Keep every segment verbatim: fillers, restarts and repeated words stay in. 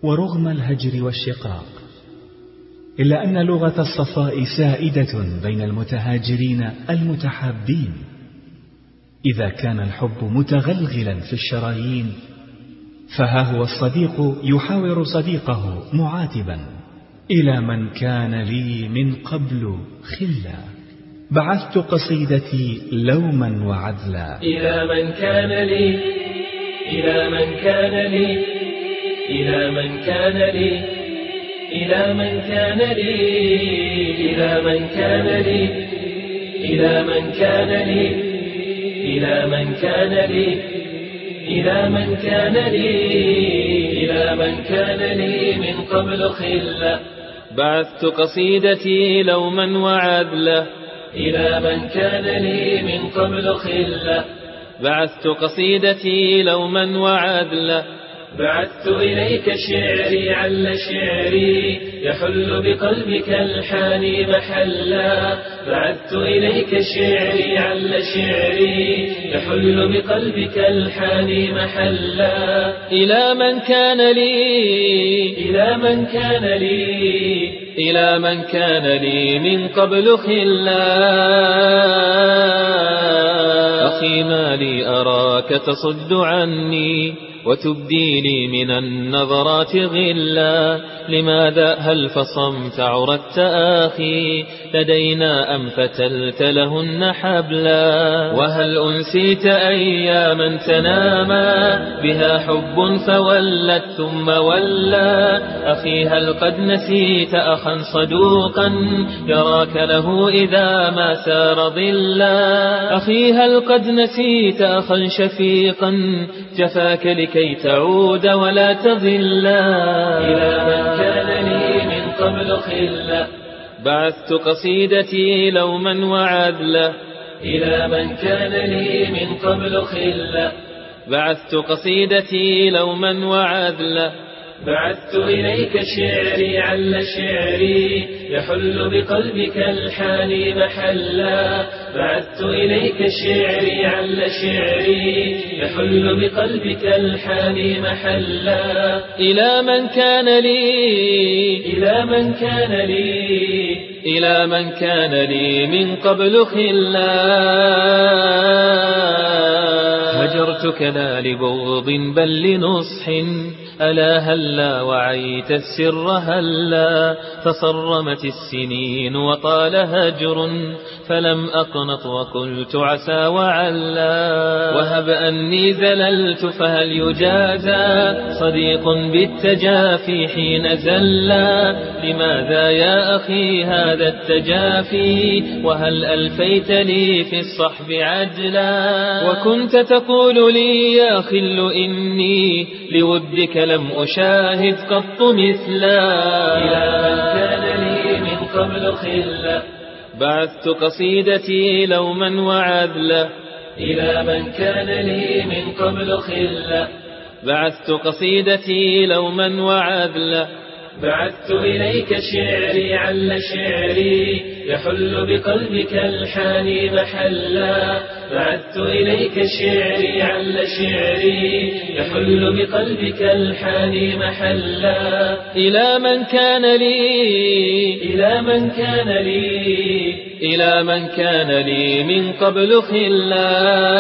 ورغم الهجر والشقاق، إلا أن لغة الصفاء سائدة بين المتهاجرين المتحابين. إذا كان الحب متغلغلا في الشرايين، فها هو الصديق يحاور صديقه معاتبا: إلى من كان لي من قبل خلا، بعثت قصيدتي لوما وعذلا. إلى من كان لي، إلى من كان لي، إلى من كان لي، إلى من كان لي، إلى من كان لي، إلى من كان لي، إلى من كان لي، إلى من كان لي، إلى من كان لي من قبل خلا، بعثت قصيدتي لوما وعذلا. إلى من كان لي من قبل خلا، بعثت قصيدتي لوما وعذلا. بعثت إليك شعري عل شعري، يحل بقلبك الحاني محلا. بعثت إليك شعري عل شعري، يحل بقلبك الحاني محلا. إلى من كان لي، إلى من كان لي، إلى من كان لي من قبل خلا. أخي ما لي أراك تصد عني، وتبدي لي من النظرات غلا. لماذا هل فصمت عرت آخي لدينا أم فتلت لهن حبلا؟ وهل أنسيت أياما تناما بها حب فولت ثم ولا؟ أخي هل قد نسيت أخا صدوقا يراك له إذا ما سار ظلا؟ أخي هل قد نسيت أخا شفيقا جفاك لكي تعود ولا تضلا؟ إلى من كان لي من قبل خلا، بعثت قصيدتي لوما وعذلا. إلى من كان لي من قبل خلا، بعثت قصيدتي لوما وعذلا. بعثت إليك شعري عل شعري، يحل بقلبك الحاني محلا. بعثت إليك شعري عل شعري، يحل بقلبك الحاني محلا. إلى من كان لي، إلى من كان لي، إلى من كان لي من قبل خلا. هجرتك لا لبغض بل لنصح، ألا هلا وعيت السر هلا. فصرمت السنين وطال هجر، فلم أقنط وقلت عسى وعلا. وهب أني زللت فهل يجازى صديق بالتجافي حين زلا؟ لماذا يا أخي هذا التجافي، وهل ألفيت لي في الصحب عجلا؟ وكنت تقول لي يا خل إني لودك لم أشاهد قط مثلا. إلى من كان لي من قبل خلا، بعثت قصيدتي لوما وعذلا. إلى من كان لي من قبل خلا، بعثت قصيدتي لوما وعذلا. بعثت إليك شعري عل شعري، يحل بقلبك الحاني محلا. بعثت إليك شعري عل شعري، يحل بقلبك الحاني محلا. إلى من كان لي، إلى من كان لي، إلى من كان لي من قبل خلا.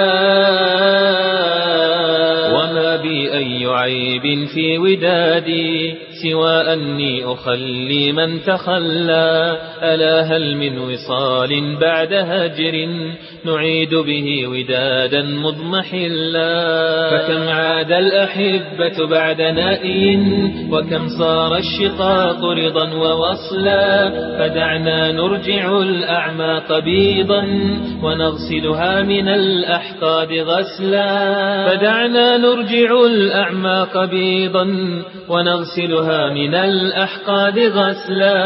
وما بي أي عيب في ودادي سوى أني أخلي من تخلى. ألا هل من وصال بعد هجر نعيد به ودادا مضمحلا؟ فكم عاد الأحبة بعد نأي، وكم صار الشقاق رضا ووصلا. فدعنا نرجع الأعماق بيضا، ونغسلها من الأحقاد غسلا. فدعنا نرجع الأعماق بيضا، ونغسلها من الأحقاد غسلا.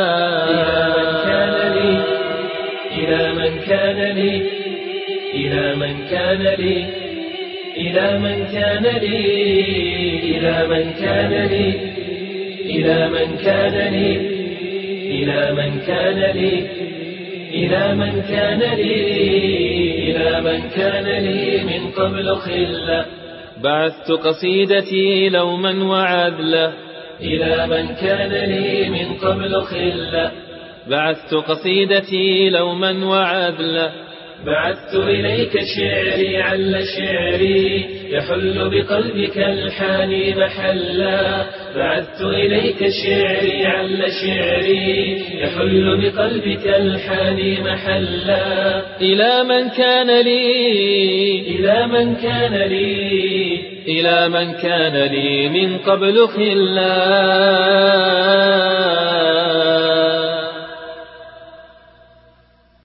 إلى من كان لي، إلى من كان لي، إلى من كان لي، إلى من كان لي، إلى من كان لي، إلى من كان لي، إلى من كان لي، إلى من كان لي من قبل خلا. بعثت قصيدتي لوما وعذلا. إلى من كان لي من قبل خلا. بعثت قصيدتي لوما وعذلا، بعثت إليك شعري عل شعري يحل بقلبك الحاني محلا. بعثت إليك شعري عل شعري يحل بقلبك الحاني محلا. إلى من كان لي إلى من كان لي إلى من كان لي من قبل خلا.